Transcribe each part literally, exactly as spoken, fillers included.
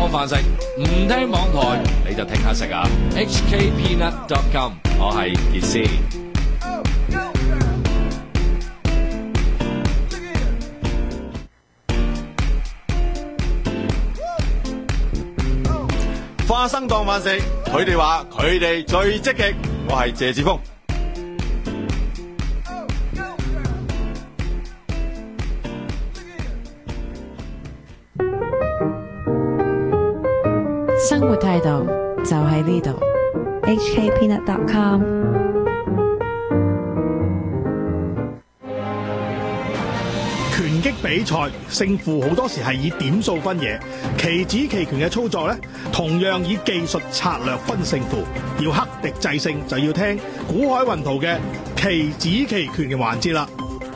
當飯食，唔聽網台你就聽下食啊 ！H K Peanut dot com， 我係傑斯。 花生當飯食，佢哋話佢哋最積極，我係謝志峰。 生活態度就喺呢度 ，H K Peanut dot com。 拳擊比賽勝負好多時係以點數分野，棋子棋拳嘅操作呢，同樣以技術策略分勝負。要克敵制勝，就要聽古海雲圖嘅棋子棋拳嘅環節啦。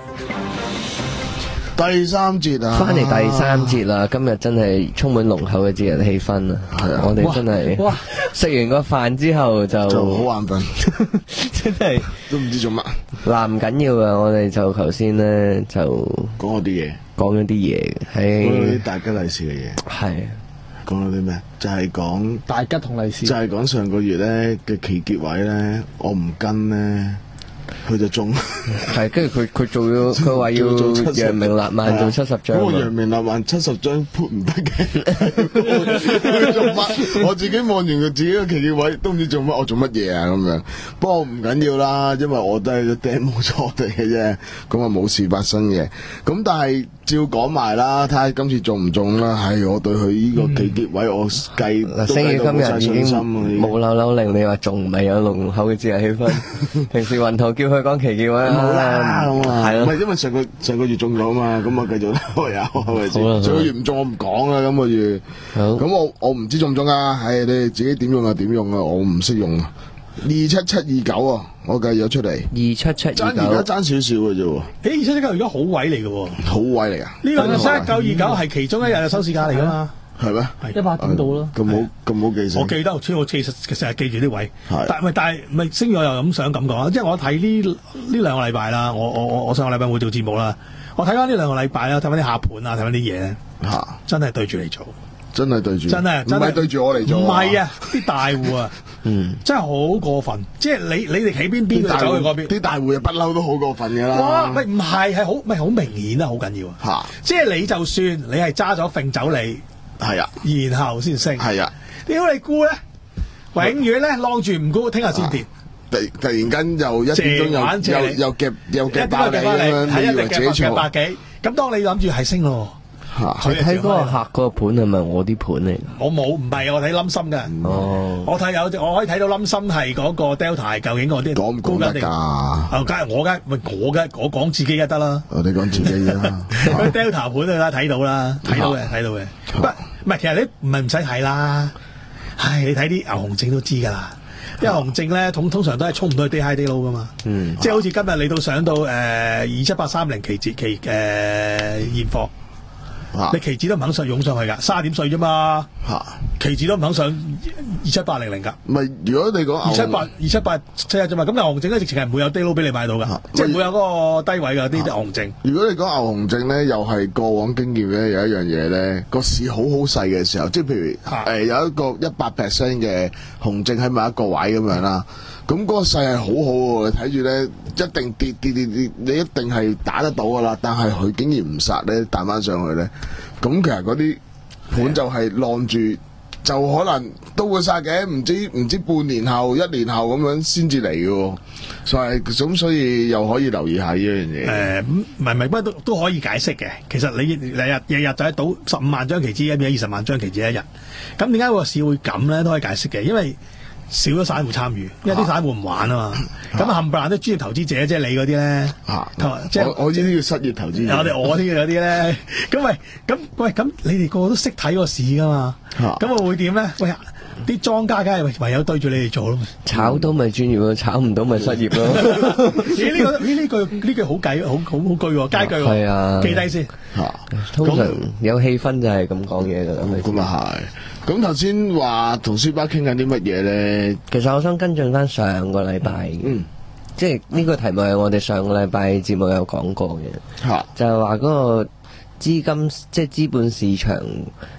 第三節啊， 翻嚟第三節啦！今日真係充滿濃厚嘅節日氣氛啊！係啊，我哋真係哇，食完個飯之後就就好眼瞓， 真係都唔知做乜。 嗱，唔緊要啊！我哋就頭先咧就講咗啲嘢， 講咗啲嘢，係講咗啲大吉利是嘅嘢。 係講咗啲咩？就係講大吉同利是， 就係講上個月咧嘅期結位咧，我唔跟咧。佢就中， 係跟住佢佢做咗，佢話要揚名立萬做七十張。 咁我揚名立萬七十張 put 唔得嘅，佢做乜？我自己望完佢自己個期結位都唔知做乜，我做乜嘢啊咁樣。不過唔緊要啦，因為我都係個釘冇錯地嘅啫，咁啊冇事發生嘅。咁但係照講埋啦，睇下今次中唔中啦。係我對佢呢個期結位，嗯、我計嗱，星宇今日已經冇扭扭令，你話仲唔係有濃厚嘅節日氣氛？平時雲圖叫佢講期結位冇啦，咁啊， 係咯， 唔係因為上個上個月中咗嘛，咁啊繼續都有係咪先？上個月唔中我唔講啦，今個月，咁我我唔知中唔中啊？係你哋自己點用啊？點用啊？我唔識用啊！二七七二九啊，我計咗出嚟， 二七七二九， 爭而家爭少少嘅啫喎。 誒，二七七九而家好位嚟嘅喎， 好位嚟啊！ 呢個七一九二九係其中一日嘅收市價嚟噶嘛？ 係咩？ 一百點到咯。 咁好咁好記性。 我記得，我我其實成日記住啲位。但係但係唔係星宇又咁想咁講，即係我睇呢呢兩個禮拜啦，我我我我上個禮拜會做節目啦，我睇翻呢兩個禮拜啦，睇翻啲下盤啊，睇翻啲嘢咧， 嚇，真係對住嚟做。 真係對住， 真係唔係對住我嚟做， 唔係啊！啲大戶啊，嗯，真係好過分。即係你你哋企邊邊，佢走去嗰邊。 啲大戶啊，不嬲都好過分㗎啦。 哇！喂，唔係係好，唔係好明顯啊，好緊要啊。 嚇！ 即係你就算你係揸咗揈走你， 係啊， 然後先升， 係啊。 屌你沽咧，永遠咧晾住唔沽，聽日先跌。 突突然間又一點鐘又又又夾又夾爆你咁樣，你以為自己錯？ 百幾咁，當你諗住係升咯。 佢睇嗰個客嗰個盤係咪我啲盤嚟？ 我冇，唔係我睇冧心嘅。哦，我睇有，我可以睇到冧心係嗰個 Delta 係究竟嗰啲講唔講得㗎？ 啊，梗係我梗係咪我嘅？我講自己就得啦。 我哋講自己啦。 嗰 Delta 盤啊，睇到啦，睇到嘅，睇到嘅。不唔係，其實你唔係唔使睇啦。唉，你睇啲牛熊證都知㗎啦。因為熊證咧，通通常都係衝唔到去 day high day low 㗎嘛。嗯。即係好似今日你到上到誒二七八三零期節期誒現貨。啊、你期指都唔肯上湧上去噶，卅點碎啫嘛。吓、啊，期指都唔肯上二七八零零噶。 唔係，如果你講二七八二七八七一啫嘛，咁牛熊證咧直情係唔會有低撈俾你買到噶，啊、即係唔會有嗰個低位噶啲牛熊證。 如果你講牛熊證咧，又係過往經驗咧，有一樣嘢咧，個市好好細嘅時候，即係譬如誒、啊呃、有一個一百 percent 嘅熊證喺某一個位咁樣啦。咁嗰個勢係好好喎，你睇住咧一定跌跌跌跌，你一定係打得到噶啦。但係佢竟然唔殺咧，彈翻上去咧，咁其實嗰啲盤就係晾住，就可能都會殺嘅。唔知唔知半年後、一年後咁樣先至嚟嘅喎，所以咁所以又可以留意下呢樣嘢。 誒，唔係唔係，不過都都可以解釋嘅。其實你日日日日就喺賭十五萬張期指，一邊二十萬張期指一日。咁點解個市會咁咧？都可以解釋嘅，因為少咗散戶參與，因為啲散戶唔玩啊嘛。咁冚唪唥都專業投資者，即係你嗰啲咧。啊，即係我我呢啲叫失業投資者。 我哋我啲嗰啲咧，咁喂，咁喂，咁你哋個個都識睇個市噶嘛？咁我會點咧？喂，啲莊家梗係唯有對住你哋做咯。 炒到咪專業咯，炒唔到咪失業咯。 咦？呢個呢呢句呢句好計，好好好句喎，佳句喎。係啊，記低先。 嚇，通常有氣氛就係咁講嘢㗎啦。 咁啊係。咁頭先話同書包傾緊啲乜嘢咧？ 其實我想跟進翻上個禮拜，嗯，即係呢個題目係我哋上個禮拜節目有講過嘅，嚇，就係話嗰個資金即係資本市場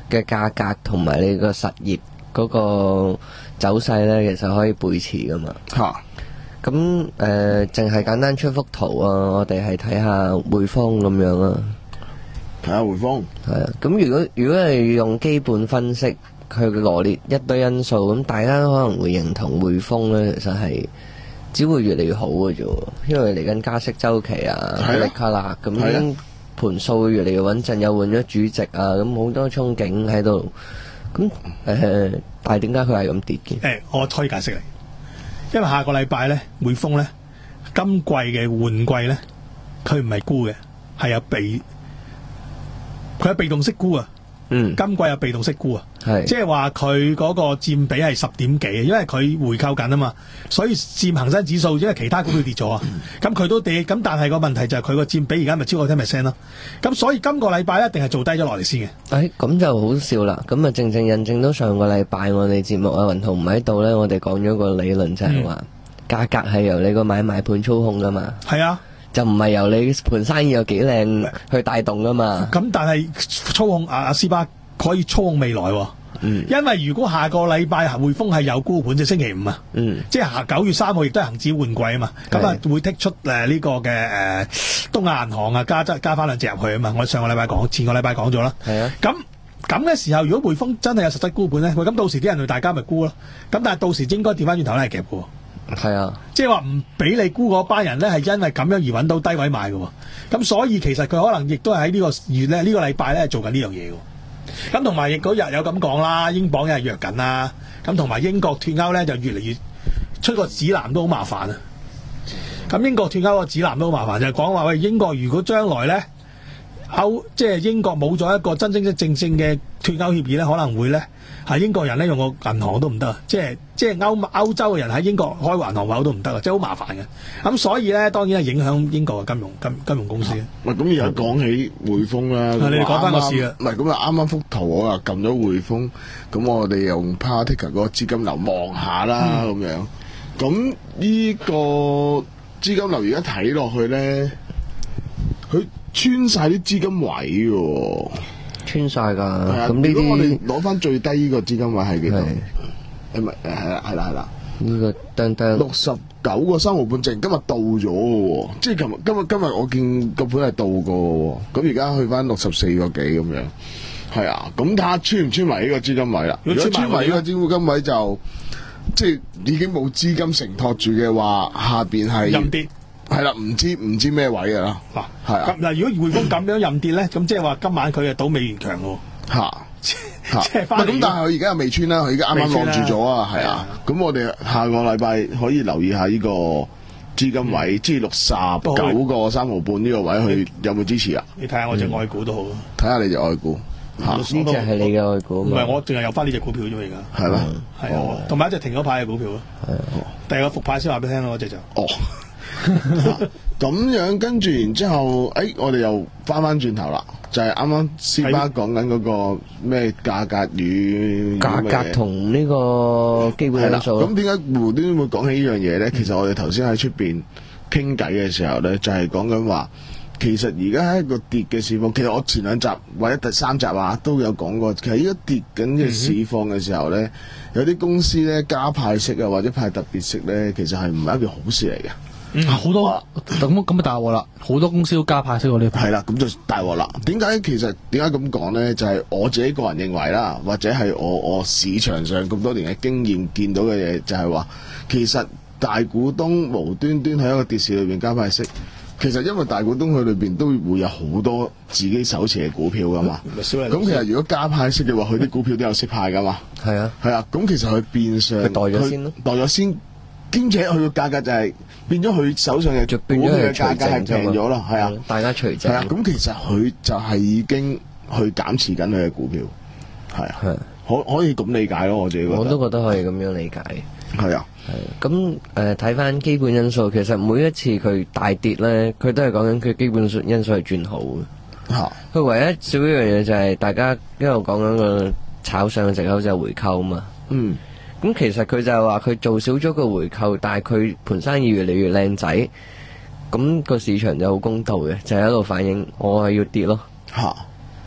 嘅價格同埋你個實業嗰個走勢咧，其實可以背馳噶嘛。 嚇！ 咁誒，淨係簡單出幅圖啊，我哋係睇下匯豐咁樣啊。 睇下匯豐。係啊， 咁如果如果係用基本分析，佢羅列一堆因素，咁大家可能會認同匯豐咧，其實係只會越嚟越好嘅啫。因為嚟緊加息週期啊，力卡啦，咁樣盤數會越嚟越穩陣，又換咗主席啊，咁好多憧憬喺度。咁誒、呃，但係點解佢係咁跌嘅？ 誒，我可以解釋你。因為下個禮拜咧，匯豐咧今季嘅換季咧，佢唔係沽嘅，係有被佢有被動式沽啊。嗯，今季有被動式沽啊，係即係話佢嗰個佔比係十點幾，因為佢回購緊啊嘛，所以佔恒生指數，因為其他股票跌咗啊，咁佢都跌，咁但係個問題就係佢個佔比而家咪超過 ten percent 咯，咁所以今個禮拜一定係做低咗落嚟先嘅。 誒，咁就好笑啦，咁啊正正印證到上個禮拜我哋節目啊雲圖唔喺度咧，我哋講咗個理論就係話價格係由你個買賣盤操控噶嘛。係啊。就唔係由你盤生意有幾靚去帶動噶嘛？咁但係操控阿阿斯巴可以操控未來喎。嗯，因為如果下個禮拜匯豐係有沽盤，即係星期五啊。嗯，即係九月三號亦都係恒指換季啊嘛。咁啊會剔出誒呢個嘅誒東亞銀行啊加加翻兩隻入去啊嘛。我上個禮拜講，前個禮拜講咗啦。係啊。咁咁嘅時候，如果匯豐真係有實質沽盤咧，咁到時啲人對大家咪沽咯。咁但係到時應該調翻轉頭咧係夾嘅。 係啊， 即係話唔俾你沽嗰班人咧，係因為咁樣而揾到低位買嘅，咁所以其實佢可能亦都係喺呢個月咧，呢個禮拜咧做緊呢樣嘢嘅。咁同埋亦嗰日有咁講啦，英鎊又係弱緊啦，咁同埋英國脫歐咧就越嚟越出個指南都好麻煩啊。咁英國脫歐個指南都好麻煩，就係講話喂，英國如果將來咧歐即係英國冇咗一個真真正正嘅脫歐協議咧，可能會咧。係英國人咧用個銀行都唔得，即係即係歐歐洲嘅人喺英國開銀行口都唔得啊，即係好麻煩嘅。咁所以咧，當然係影響英國嘅金融金金融公司。 喂、啊，咁而家講起匯豐啦， 你哋講翻個事啊。 唔係咁啊，啱啱幅圖我又撳咗匯豐，咁我哋用 Particle 嗰個資金流望下啦，咁、嗯、樣。咁呢個資金流而家睇落去咧，佢穿晒啲資金位喎。 穿晒噶，咁呢啲我哋攞翻最低呢個資金位係幾多？誒咪誒係啦係啦係啦， 呢個當當六十九個三毫半正，今日到咗嘅，即係琴日今日今日我見個盤係到過，咁而家去翻六十四個幾咁樣，係啊，咁睇下穿唔穿埋呢個資金位啦？如果穿埋呢個資金位就即係已經冇資金承托住嘅話，下邊係任跌。 係啦，唔知唔知咩位㗎啦。嗱，係啊。嗱， 如果匯豐咁樣任跌咧，咁即係話今晚佢係賭美元強喎。嚇嚇，即係翻嚟。咁但係佢而家又未穿啦，佢而家啱啱晾住咗啊，係啊。咁我哋下個禮拜可以留意下呢個資金位，即係六十九個三毫半呢個位，佢有冇支持啊？ 你睇下我隻外股都好。 睇下你隻外股。 嚇，呢隻係你嘅外股。唔係，我淨係有翻呢隻股票啫嘛，而家。 係咩？ 係啊，同埋一隻停咗牌嘅股票咯。係。第二個復牌先話俾你聽咯，嗰隻就。哦。 咁樣跟住，然之後，誒、哎，我哋又翻翻轉頭啦，就係啱啱斯巴講緊嗰個咩價格與價格同呢個基本因素。 咁點解無端端會講起呢樣嘢咧？其實我哋頭先喺出邊傾偈嘅時候咧，就係講緊話，其實而家係一個跌嘅市況。其實我前兩集或者第三集啊都有講過，其實而家跌緊嘅市況嘅時候咧、嗯，有啲公司咧加派息啊，或者派特別息咧，其實係唔係一件好事嚟嘅。 嗯，好多咁咁咪大鑊啦！好多公司都加派息喎，呢排係啦，咁就大鑊啦。點解其實點解咁講咧？就係、是、我自己個人認為啦，或者係我我市場上咁多年嘅經驗見到嘅嘢，就係話其實大股東無端端喺一個跌市裏邊加派息，其實因為大股東佢裏邊都會有好多自己手持嘅股票噶嘛。咁其實如果加派息嘅話，佢啲股票都有息派噶嘛。係啊，係啊。咁其實佢變相佢代咗先咯， 代咗先。兼且佢個價格就係變咗佢手上嘅股票嘅價格係平咗咯，係啊， 大家除淨。 係啊，咁其實佢就係已經去減持緊佢嘅股票，係啊，係可可以咁理解咯，我自己覺得。 我都覺得可以咁樣理解。 係啊， 係。咁誒睇翻基本因素，其實每一次佢大跌咧，佢都係講緊佢基本因素係轉好嘅。嚇！佢唯一少一樣嘢就係大家一路講緊個炒上嘅藉口就係回購嘛。嗯。咁其實佢就係話佢做少咗個回購，但係佢盤生意越嚟越靚仔，咁個市場就好公道嘅，就係一路反映我係要跌咯。嚇！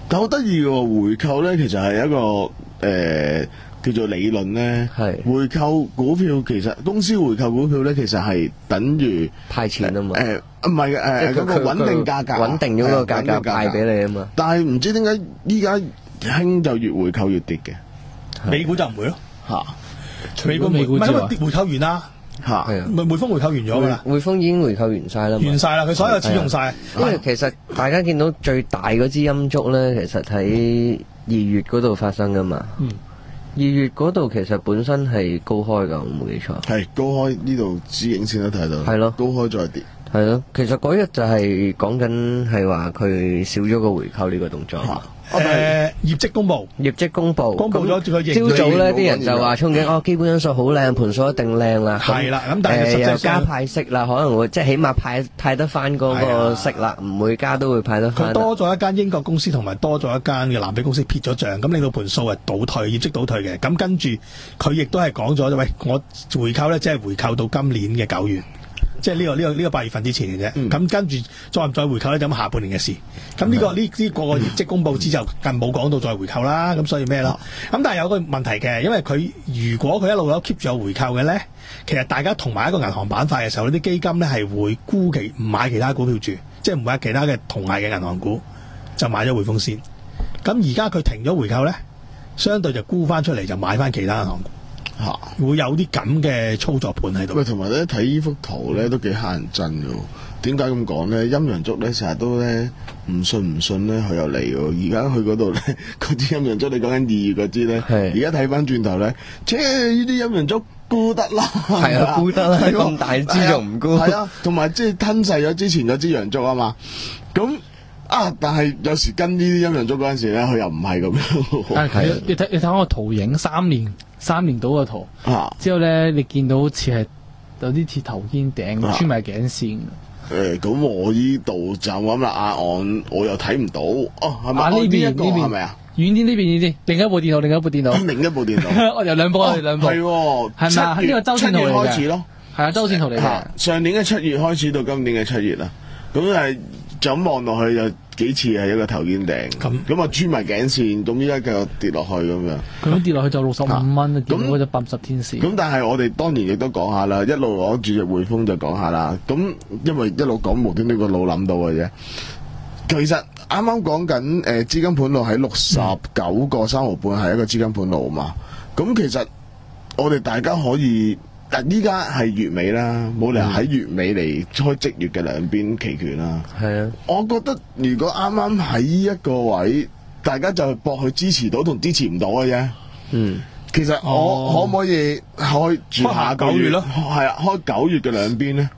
但好得意喎，回購咧其實係一個誒、呃、叫做理論咧。 係回購股票其實公司回購股票咧，其實係等於派錢啊嘛。 誒唔係誒嗰個穩定價格， 穩定咗個價格派俾你啊嘛。 但係唔知點解依家興就越回購越跌嘅， 美股就唔會咯嚇。 美股美股唔係因為之外跌回購完啦， 嚇係啊， 咪匯豐回購完咗㗎啦， 匯豐已經回購完晒啦嘛。 完晒啦，佢所有錢用晒。 因為其實大家見到最大嗰支陰燭咧，其實喺二月嗰度發生噶嘛。 嗯， 二月嗰度其實本身係高開㗎，我冇記錯。 係高開呢度支影線都睇到， 係咯高開再跌。 係咯，其實嗰日就係講緊係話佢少咗個回購呢個動作。 誒業績公佈， 業績公佈， 公佈咗佢盈利朝早咧啲人就話憧憬哦，基本因素好靚，盤數一定靚啦。 係啦，咁但係實際誒又加上派息啦，可能會即係起碼派派得翻嗰個息啦，唔會加都會派得翻。 佢多咗一間英國公司同埋多咗一間嘅南非公司撇咗帳，咁令到盤數係倒退，業績倒退嘅。咁跟住佢亦都係講咗，喂，我回購咧，即係回購到今年嘅九月。即係呢、呢個呢、呢個呢、呢個八月份之前嘅啫，咁、嗯、跟住再唔再回購咧，就咁下半年嘅事。咁呢、呢個呢呢、呢個業績公佈之後，更冇講到再回購啦。咁所以咩啦？咁、嗯、但係有個問題嘅，因為佢如果佢一路都 keep 住有回購嘅咧，其實大家同埋一個銀行板塊嘅時候，呢啲基金咧係會沽其唔買其他股票住，即係唔買其他嘅同系嘅銀行股，就買咗匯豐先。咁而家佢停咗回購咧，相對就沽翻出嚟就買翻其他銀行股。嚇、啊，會有啲咁嘅操作盤喺度。 喂，同埋咧睇呢幅圖咧都幾乞人憎嘅喎。點解咁講咧？陰陽燭咧成日都咧唔信唔信咧，佢又嚟喎。而家去嗰度咧，嗰支陰陽燭你講緊二月嗰支咧，而家睇翻轉頭咧，切呢啲陰陽燭沽得啦， 係啊，沽得啦，咁大支仲唔沽？ 係啊，同埋即係吞噬咗之前嗰支陽燭啊嘛。咁啊，但係有時跟呢啲陰陽燭嗰陣時咧，佢又唔係咁樣。 但係你睇你睇下個圖影，三年三年到個圖， 啊、 之後咧你見到好似係有啲似頭肩頂穿埋頸線。 誒，咁我呢度就咁啦，阿岸我又睇唔到。哦，係咪？ 啊呢邊呢個係咪啊？ 遠啲呢邊遠啲，另一部電腦，另一部電腦， 另一部電腦。 我有兩部，我哋兩部。 係喎， 係咪啊？呢個周線圖嚟嘅。 開始咯， 係啊，周線圖嚟嘅。 上年嘅七月開始到今年嘅七月啦，咁係就咁望落去就幾次係一個頭肩頂，咁咁啊穿埋頸線，咁依家繼續跌落去咁樣。 佢跌落去就六十五蚊，跌到就八十天線。 咁但係我哋當年亦都講下啦，一路攞住隻匯豐就講下啦。咁因為一路講無端端個腦諗到嘅啫。其實啱啱講緊誒資金盤路喺六十九個三毫半係一個資金盤路嘛。咁其實我哋大家可以，但依家係月尾啦，冇理由喺月尾嚟開即月嘅兩邊期權啦。 係啊， 我覺得如果啱啱喺呢一個位，大家就搏去支持到同支持唔到嘅啫。 嗯， 其實我、哦、可唔可以開住下個月咯？係啊，開九月嘅兩邊咧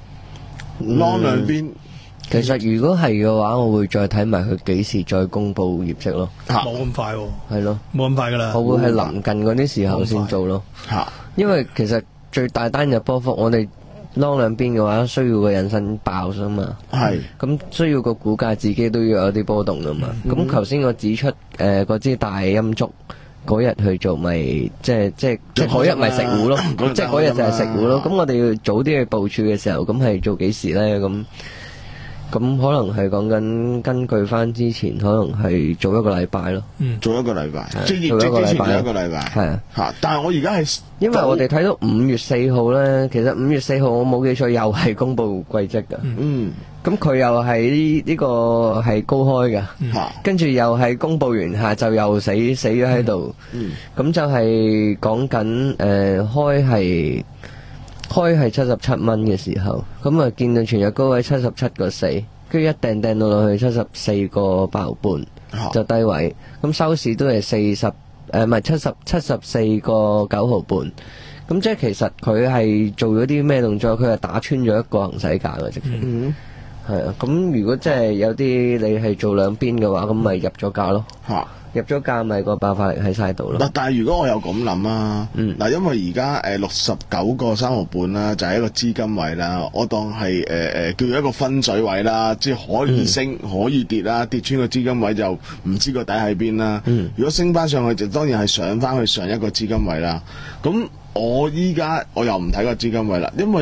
，long 兩邊。 其實如果係嘅話，我會再睇埋佢幾時再公布業績咯。 冇咁快喎。 係咯， 冇咁快噶啦。 我會係臨近嗰啲時候先做咯。 嚇， 因為其實最大單日波幅，我哋 long 兩邊嘅話，需要個引伸爆啊嘛。係。咁需要個股價自己都要有啲波動啊嘛。咁頭先我指出誒嗰支大陰燭嗰日去做，咪即係即係即係嗰日咪食糊咯。即係嗰日就係食糊咯。咁我哋要早啲去部署嘅時候，咁係做幾時咧？咁咁可能係講緊根據翻之前，可能係做一個禮拜咯。 嗯，做一個禮拜，即係業績之前做一個禮拜。係啊，嚇！但係我而家係因為我哋睇到五月四號咧，其實五月四號我冇記錯，又係公布季績㗎。嗯，咁佢又係呢呢個係高開㗎。嗯，跟住又係公布完下晝又死死咗喺度。嗯，咁就係講緊誒開係。開係七十七蚊嘅時候，咁啊見到全日高位七十七個四，跟住一掟掟到落去七十四個八毫半，就低位。咁收市都係四十，誒唔係七十七十四個九毫半。咁即係其實佢係做咗啲咩動作？佢係打穿咗一個行使價嘅，直情。係啊，咁如果即係有啲你係做兩邊嘅話，咁咪入咗價咯。嚇！入咗價咪個爆發力喺晒度咯。嗱， 但係如果我又咁諗啊，嗱、嗯，因為而家誒六十九個三毫半啦，就係一個資金位啦，我當係誒誒叫做一個分水位啦，即係可以升、嗯、可以跌啦，跌穿個資金位就唔知個底喺邊啦。嗯、如果升翻上去就當然係上翻去上一個資金位啦。咁我依家我又唔睇個資金位啦，因為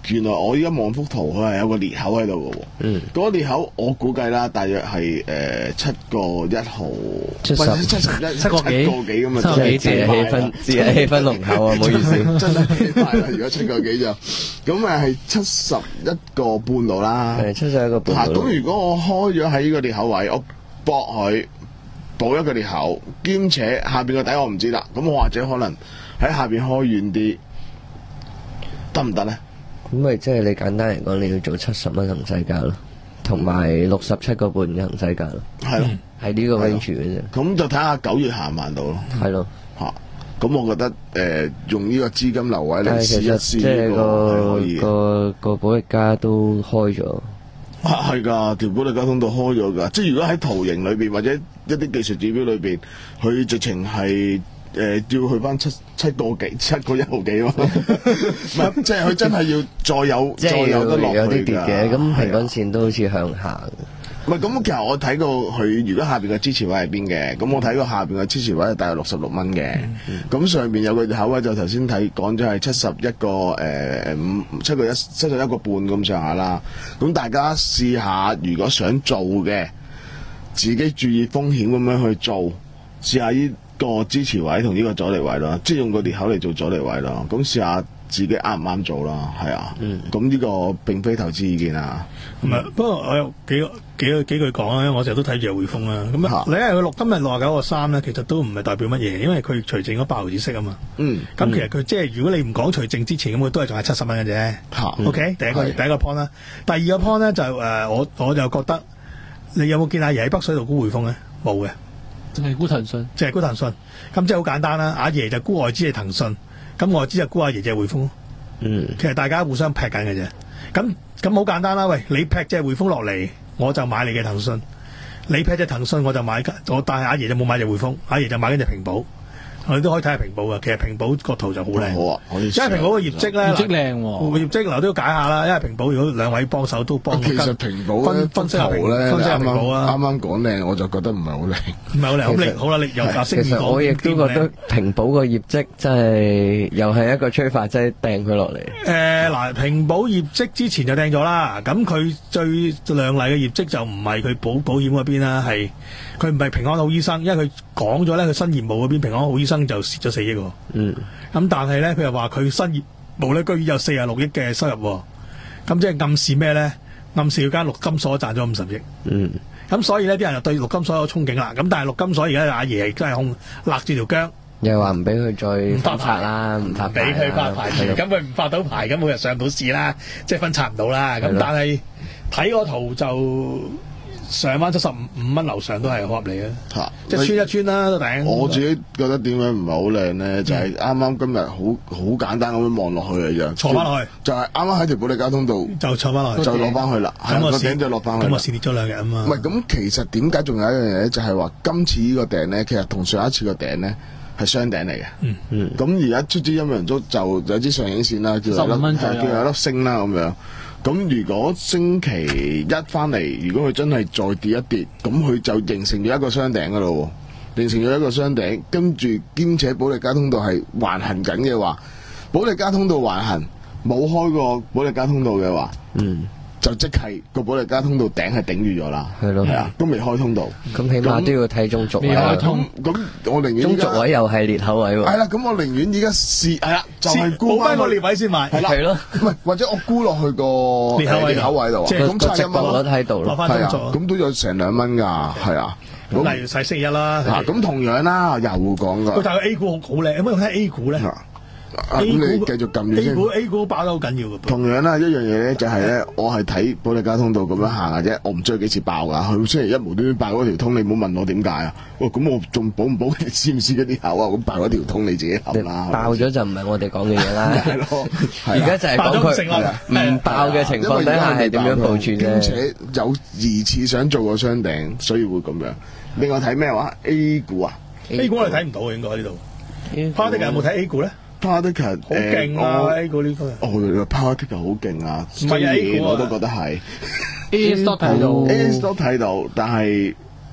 原來我依家望幅圖，佢係有個裂口喺度嘅喎。 嗯， 嗰個裂口我估計啦，大約係誒七個一毫， 七十唔係七十一七個幾七個幾咁啊！ 七個幾自己氣氛，自己氣氛濃厚啊！唔好意思， 真係幾快啦！如果七個幾就咁啊，係七十一個半度啦。 係七十一個半嚇！ 度。 咁如果我開咗喺呢個裂口位，我駁佢補一個裂口，兼且下邊個底我唔知啦。咁我或者可能喺下邊開遠啲，得唔得咧？ 咁咪即係你簡單嚟講，你要做七十蚊行使價咯，同埋六十七個半嘅行使價咯。 係咯， 係呢個 range 嘅啫。 咁就睇下九月行唔行到咯。 係咯。 嚇！咁我覺得誒、呃、用呢個資金流位嚟但係試一其實即係試呢個係可以嘅。 個個保力加都開咗。 啊，係㗎，條保利交通道開咗㗎，即係如果喺圖形裏邊或者一啲技術指標裏邊，佢直情係誒要去翻七七個幾七個一毫幾喎，唔係即係佢真係要再有即係再有得落有去啲跌嘅，咁平均係啊線都好似向下。 唔係咁，其實我睇過佢如果下邊嘅支持位係邊嘅，咁我睇過下邊嘅支持位係大約六十六蚊嘅，咁上邊有個口位就頭先睇講咗係七十一個誒五七個一七十一個半咁上下啦。咁大家試下，如果想做嘅，自己注意風險咁樣去做，試下呢個支持位同呢個阻力位咯，即係用個裂口嚟做阻力位咯。咁試下自己啱唔啱做啦，係啊。咁呢、個並非投資意見啊。 唔係，不過我有幾個幾個幾句講咧，我成日都睇住匯豐啦。咁啊，你係佢六今日六十九個三咧，其實都唔係代表乜嘢，因為佢除淨咗八毫子息啊嘛。 嗯。 咁其實佢即係如果你唔講除淨之前，咁佢都係仲係七十蚊嘅啫。 嚇 OK，第一個係第一個 point 啦，第二個 point 咧就誒、呃，我我就覺得你有冇見阿爺喺北水度沽匯豐咧？冇嘅， 淨係沽騰訊。 淨係沽騰訊。咁即係好簡單啦，阿爺就沽外資係騰訊，咁外資就沽阿爺就係匯豐。 嗯， 其實大家互相劈緊嘅啫。咁咁好簡單啦，喂，你劈隻匯豐落嚟，我就買你嘅騰訊；你劈隻騰訊，我就買我。但係阿爺就冇買隻匯豐，阿爺就買緊隻平保。我哋都可以睇下平保嘅，其實平保個圖就好靚。 好啊，可以因為平保嘅業績咧， 業績靚喎， 業績流都要解下啦。因為平保如果兩位幫手都幫， 其實平保分分析下平咧， 分析下啱平保啊， 啱啱講靚，我就覺得唔係好靚。 唔係好靚，咁其實你好啦，你又價其升實我亦都覺得平保個業績真係又係一個催化劑掟佢落嚟。 誒嗱，平保業績之前就掟咗啦，咁佢最亮麗嘅業績就唔係佢保保險嗰邊啦，係佢唔係平安好醫生，因為佢講咗咧，佢新業務嗰邊平安好醫生就蝕咗四億喎。 嗯， 咁但係咧，佢又話佢新業務咧居然有四十六億嘅收入喎，咁即係暗示咩咧？暗示佢間陸金所賺咗五十億。 嗯， 咁所以呢啲人就對陸金所有憧憬啦。咁但係陸金所而家阿爺係真係控勒住條姜。 又話唔俾佢再發發牌啦，唔發俾牌佢發牌， 係咯咁佢唔發到牌，咁佢就上到市啦，即係分拆唔到啦。咁係咯但係睇個圖就上翻七十五五蚊樓上都係好合理啊！ 嚇， 即係穿一穿啦，都頂。 我自己覺得點解唔係好靚咧？就係啱啱今日好好簡單咁樣望落去嘅啫， 坐翻落去， 就係啱啱喺條保利交通道就坐翻落去， 就攞翻去啦，係個咁我試頂就落翻去啦。 咁我試跌咗兩日啊嘛。 唔係咁，其實點解仲有一樣嘢咧？就係話今次呢個頂咧，其實同上一次個頂咧係雙頂嚟嘅。 嗯嗯。 咁而家出支陰陽燭就有支上影線啦，叫有十五蚊左右粒叫有粒星啦咁樣。咁如果星期一翻嚟，如果佢真係再跌一跌，咁佢就形成咗一個雙頂噶咯喎，形成咗一個雙頂，跟住兼且保利加通道係橫行緊嘅話，保利加通道橫行冇開過保利加通道嘅話， 嗯， 就即係個保利加通道頂係頂住咗啦， 係咯係啊，都未開通道。 咁起碼都要睇中軸位未開啦。 通咁咁，我寧願中依家軸位又係裂口位喎。 係啦，咁我寧願依家試係啦，就係先沽冇翻個裂個位先買。 係啦， 係咯， 唔係或者我沽落去個裂口位裂口位度啊， 即係咁個值差一蚊咯博率喺度落咯。 係啊， 翻中咗。 咁都有成兩蚊㗎，係啊。咁例如細星期一啦。 嗱，咁同樣啦，又講喂， 㗎。 但係 A 股好好靚，有冇睇 A 股咧嗱，啊咁你繼續撳住 ？A 先。 股 A 股爆得好緊要嘅噃。 同樣啦，一樣嘢咧就係咧，我係睇保利加通道咁樣行嘅啫，我唔知佢幾時爆㗎。佢星期一無端端爆嗰條通，你唔好問我點解啊？喂，咁我仲保唔保？你知唔知嗰啲口啊？咁爆嗰條通你自己諗啦。 爆咗就唔係我哋講嘅嘢啦。 係咯， 而家就係講爆咗唔成啦佢唔爆嘅情況底下係點樣部署啫。 兼且有疑似想做個雙頂，所以會咁樣。另外睇咩話 A 股啊 A 股我哋睇唔到嘅，應該喺呢度。花的有冇睇 A 股咧？ ，Power Ticker 好勁啊！A 股呢個。 哦，原來 Power Ticker 好勁啊！ 唔係啊 A 股啊我都覺得係 A S 都睇到 A S 都睇到，但係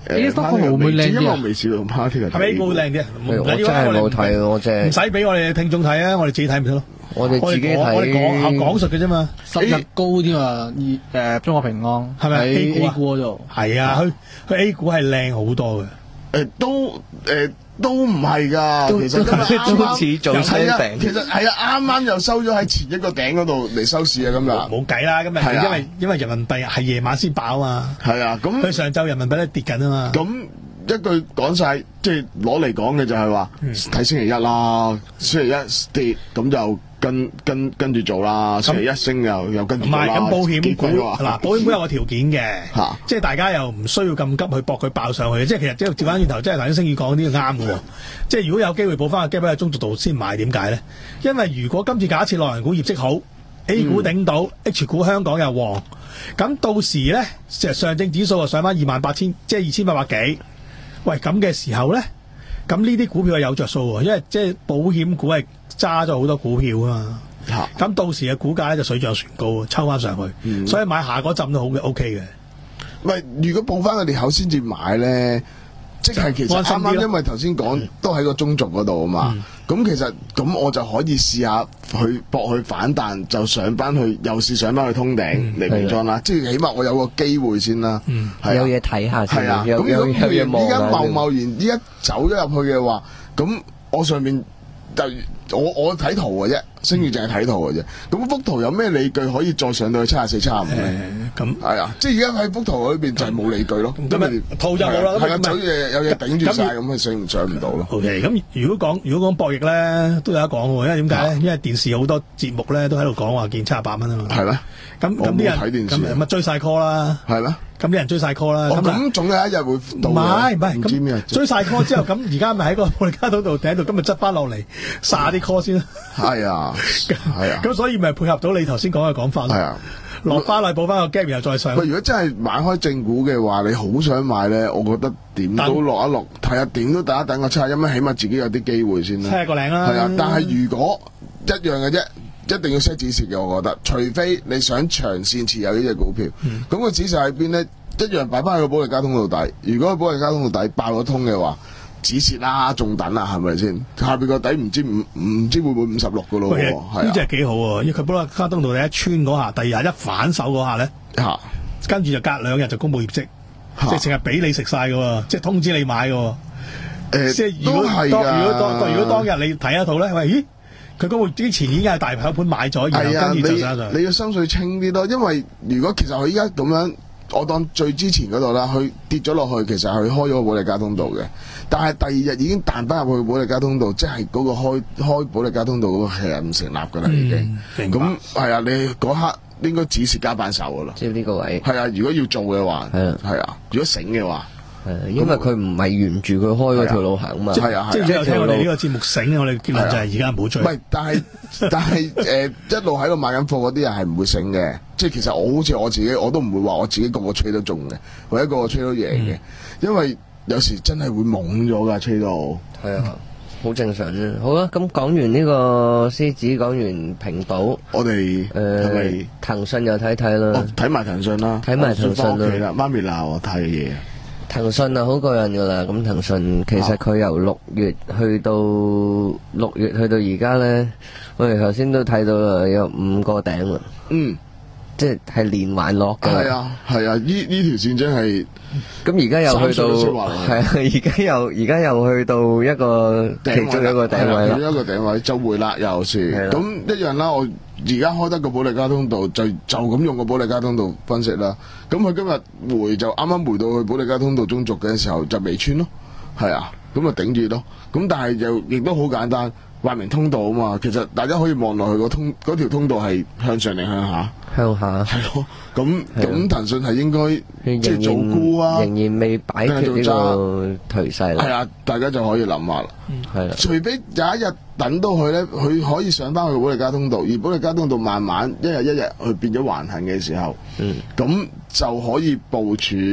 A 股會唔會靚啲啊因為我未試過用 party 嘅。 係咪 A 股會靚啲啊？唔我真緊要啊係冇睇，我真係唔使俾我哋聽眾睇啊，我哋自己睇咪得咯。 我哋自己睇我哋講講述嘅啫嘛。 十日高添啊！誒，中國平安係咪 A 股啊 A 股嗰度？ 係啊，佢佢 A 股係靚好多嘅。 誒都誒都唔係㗎， 都其實今日啱都似早啱係啊， 聲頂其實係啊，啱啱又收咗喺前一個頂嗰度嚟收市啊，今日冇計啦，今日係啊因為因為人民幣係夜晚先爆啊嘛， 係啊，咁佢上晝人民幣都跌緊啊嘛。 咁一句講晒，即係攞嚟講嘅就係話睇星期一啦，星期一跌咁就跟跟跟住做啦，星期一升又又跟住唔係做啦。 咁保險股幾貴啊嗱，保險股有個條件嘅嚇， 即係大家又唔需要咁急去搏佢爆上去，即係其實即係調翻轉頭，即係頭先星宇講啲啱嘅喎。即係如果有機會補翻個 gap 喺中軸度先買，點解咧？因為如果今次假設內銀股業績好，A 股頂到、嗯、H 股香港又旺，咁到時咧，上上證指數就上翻二萬八千，即係二千八百幾。喂，咁嘅時候咧，咁呢啲股票係有着數喎，因為即係保險股係揸咗好多股票啊嘛。咁、啊、到時嘅股價咧就水漲船高，抽翻上去，嗯、所以買下嗰陣都好嘅 ，O K 嘅。 喂，如果報翻個裂口先至買咧，即係其實啱啱因為頭先講都喺個中軸嗰度啊嘛。咁、嗯、其實咁我就可以試下去搏去反彈，就上翻去，又試上翻去通頂嚟名莊啦。即係起碼我有個機會先啦。 嗯啊、 有嘢睇下先。 係啊，咁如果依家貿貿然依家走咗入去嘅話，咁我上面就我我睇圖嘅啫。星月淨係睇圖嘅啫，咁幅圖有咩理據可以再上到去七十四、七十五咧？咁係啊，即係而家喺幅圖裏邊就係冇理據咯。咁咪圖就冇啦， 係啊，有嘢有嘢頂住晒，咁咪上唔上唔到咯。 O K，咁如果講如果講博弈咧，都有得講喎，因為點解咧？因為電視好多節目咧都喺度講話見七十八蚊啊嘛。係咩？咁咁啲人睇電視，咁咪追晒 call 啦。係咩？咁啲人追晒 call 啦。咁總有一日會到嘅。唔係唔係，唔知咩？追晒 call 之後，咁而家咪喺個保利加通道頂度，今日執翻落嚟，殺啲 call 先啦。係啊。係啊，咁所以咪配合到你頭先講嘅講法咯。係啊，落翻嚟補翻個 gap，然後再上。喂，如果真係買開正股嘅話，你好想買咧，我覺得點都落一落，睇下點都等一等個七十一蚊，起碼自己有啲機會先啦。七十個零啦。係啊，但係如果一樣嘅啫，一定要 set 止蝕嘅，我覺得，除非你想長線持有呢隻股票，咁、嗯、個止蝕喺邊咧？一樣擺翻去個保利加通道底。如果個保利加通道底爆咗通嘅話，止蝕啦，仲等啊，係咪先？下邊個底唔知唔唔知會唔會五十六噶咯？係呢隻幾好喎，因為佢保利加通道第一穿嗰下，第二日一反手嗰下咧，嚇，跟住就隔兩日就公布業績，即係成日俾你食晒噶喎，即係通知你買噶喎。誒，即係如果當如果當如果當日你睇一套咧，喂，咦，佢公布之前已經係大手盤買咗，然後跟住就上上。你要心水清啲咯，因為如果其實佢依家咁樣。我當最之前嗰度啦，佢跌咗落去，其實佢開咗個保利加通道嘅，但係第二日已經彈翻入去保利加通道，即係嗰個開開保利加通道嗰個其實唔成立噶啦，已經。咁係啊，你嗰刻應該指示加板手噶啦。即係呢個位。係啊，如果要做嘅話，係啊，係啊，如果醒嘅話。係，因為佢唔係沿住佢開嗰條路行嘛。係啊，即係有聽我哋呢個節目醒，我哋結論就係而家唔好追。唔係，但係但係誒，一路喺度買緊貨嗰啲人係唔會醒嘅。即係其實我好似我自己，我都唔會話我自己個個吹都中嘅，或者個個吹都贏嘅，因為有時真係會懵咗噶，吹到。係啊，好正常啫。好啦，咁講完呢個獅子，講完平保，我哋誒騰訊又睇睇啦。睇埋騰訊啦，睇埋騰訊啦。媽咪鬧我睇嘢。騰訊啊，好過癮噶啦！咁騰訊其實佢由六月去到六月去到而家咧，我哋頭先都睇到啦，有五個頂啦。嗯，即係係連環落嘅。係啊，係啊，呢呢條線真係。咁而家又去到，係啊，而家又而家又去到一個其中一個頂位啦。一個頂位就回啦，又是咁一樣啦。我而家開得個保利加通道，就就咁用個保利加通道分析啦。咁佢今日回就啱啱回到去保利加通道中軸嘅時候就未穿咯，係啊，咁啊頂住咯。咁但係又亦都好簡單，話明通道啊嘛。其實大家可以望落去個通嗰條通道係向上定向下？向下。係咯，咁咁騰訊係應該即係做沽啊，仍然未擺脫呢個頹勢啦。係啊，大家就可以諗下啦。係啦，除非有一日等到佢咧，佢可以上翻去保利加通道，而保利加通道慢慢一日一日去變咗橫行嘅時候，嗯，咁就可以部署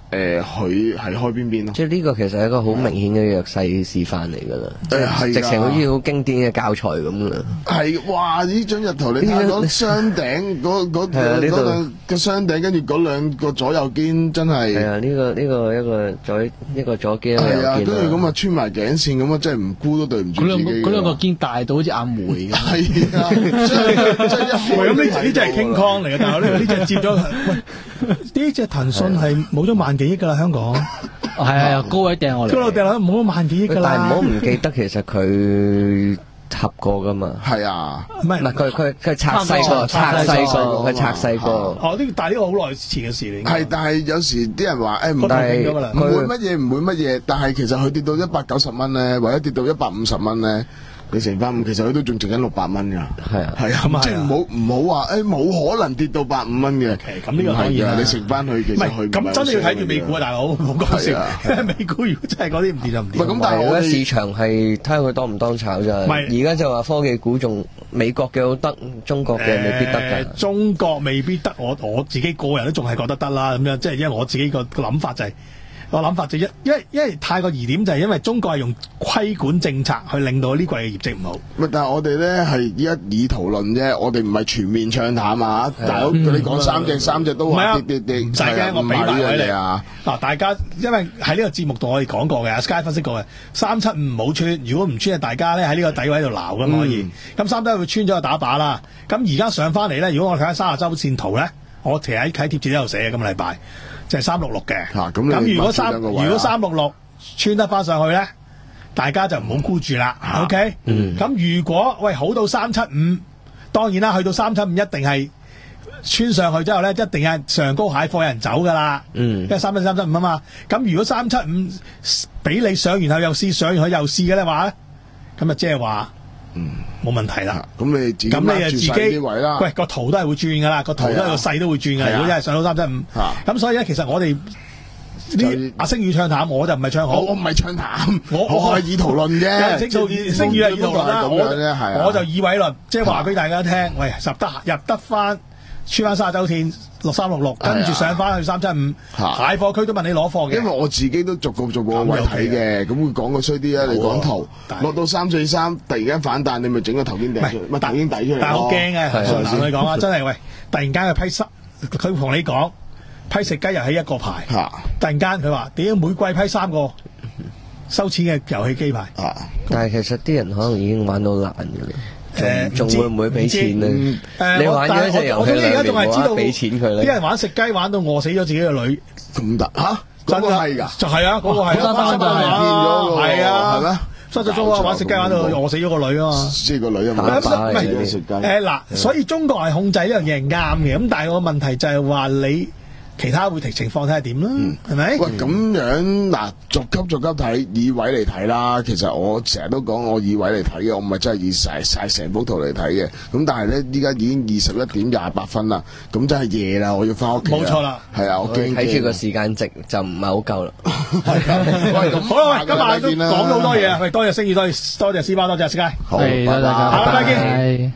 誒佢係開邊邊咯。 即係呢個其實係一個好明顯嘅弱勢示範嚟㗎啦， 誒係㗎直情好似好經典嘅教材咁啦。 係哇！呢張日圖你睇下嗰雙頂嗰嗰嗰兩個雙頂，跟住嗰兩個左右肩真係係啊！呢個呢個一個左一個左肩一個係啊， 右肩跟住咁啊穿埋頸線咁啊，真係唔估都對唔住嗰兩自己㗎。 個嗰兩個肩大到好似阿梅咁。 係啊，真係真係一喂，咁呢隻呢隻係 King Kong 嚟嘅，但係呢呢隻接咗，喂，呢隻騰訊係冇咗萬幾億㗎啦，香港係啊，高位掟我嚟。 高樓掟落冇咗萬幾億㗎啦。 但係唔好唔記得，其實佢合過噶嘛。 係啊， 唔係唔係佢佢佢拆細個，拆細個，佢拆細個。 哦，呢但係呢個好耐前嘅事嚟。 係，但係有時啲人話誒唔但係咗㗎啦唔會乜嘢，唔會乜嘢，但係其實佢跌到一百九十蚊咧，或者跌到一百五十蚊咧。你乘翻五，其實佢都仲剩緊六百蚊㗎。 係啊， 係啊，即係唔好唔好話誒冇可能跌到百五蚊嘅。 咁呢個當然啦， 你乘翻佢其唔實佢係咁真係要睇住美股啊，大佬，唔好講笑。因為美股如果真係嗰啲唔掂就唔掂。 唔係咁，但係我覺得我哋市場係睇下佢當唔當炒咋。 唔係而家就話科技股仲美國嘅好得，中國嘅未必得㗎。 誒中國未必得，我我自己個人都仲係覺得得啦。咁樣即係因為我自己個個諗法就係。我諗法就一，因為因為太過疑點就係因為中國係用規管政策去令到呢季嘅業績唔好。 唔係，但係我哋咧係依家以討論啫，我哋唔係全面唱淡啊！大佬，你講三隻三隻都唔係啊話跌跌跌， 唔使驚，我俾埋位你啊！ 嗱，大家因為喺呢個節目度我哋講過嘅，阿 Sky 分析過嘅，三七五唔好穿，如果唔穿，大家咧喺呢個底位度撈噶嘛可以。咁三七會穿咗就打靶啦。咁而家上翻嚟咧，如果我睇下三十周線圖咧，我其實喺喺貼紙呢度寫嘅，今個禮拜。就係三六六嘅， 嚇咁你如果三買住兩個位啊如果三六六穿得翻上去咧，大家就唔好沽住啦。OK，咁如果喂好到三七五，當然啦，去到三七五一定係穿上去之後咧，一定係上高蟹貨有人走噶啦。 嗯， 因為三七三七五啊嘛。咁如果三七五俾你上完後又試，上完後又試嘅咧話咧，咁啊即係話。嗯，冇問題啦。 咁你自己咁你就自己啲位啦。 喂，個圖都係會轉噶啦，個圖都係個勢都會轉噶。如果真係上到三七五，咁所以咧，其實我哋呢阿星宇唱淡，我就唔係唱好。 我唔係唱淡， 我我係以圖論啫。 即係星宇係以圖論啦， 我我就以偉論，即係話俾大家聽，喂，入得入得翻穿翻卅周線六三六六，跟住上翻去三七五，蟹貨區都問你攞貨嘅。 因為我自己都逐個逐個位睇嘅，咁會講個衰啲啊！你講圖落到三四三，突然間反彈，你咪整個頭肩頂出嚟，咪頭肩底出嚟。 但係好驚嘅，同你講啊，真係喂，突然間佢批濕，佢同你講批食雞又起一個牌，突然間佢話點解每季批三個收錢嘅遊戲機牌？ 但係其實啲人可能已經玩到爛嘅啦。誒，仲會唔會俾錢咧？ 誒， 你玩咗一隻遊戲兩年，我話俾錢佢咧。 啲人玩食雞玩到餓死咗自己嘅女， 咁得嚇？嗰個係㗎， 就係啊，嗰個係啊， 翻翻變咗個係啊， 係咩？ 失咗蹤啊！玩食雞玩到餓死咗個女啊嘛， 即係個女啊嘛， 唔係食雞。 誒嗱，所以中國係控制呢樣嘢係啱嘅，咁但係個問題就係話你。其他會睇情況睇下點啦，係咪？ 喂，咁樣嗱，逐級逐級睇，以位嚟睇啦。其實我成日都講我以位嚟睇嘅，我唔係真係以晒晒成幅圖嚟睇嘅。咁但係咧，依家已經二十一點廿八分啦，咁真係夜啦，我要翻屋企。 冇錯啦， 係啊，我驚睇住個時間值就唔係好夠啦。 喂，咁好啦，喂，今晚都講咗好多嘢啊！喂，多謝星宇，多謝多謝斯巴，多謝 Sky。 好， 係拜拜， 大家拜拜。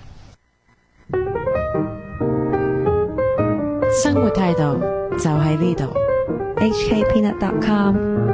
生活態度就喺呢度，H K Peanut dot com。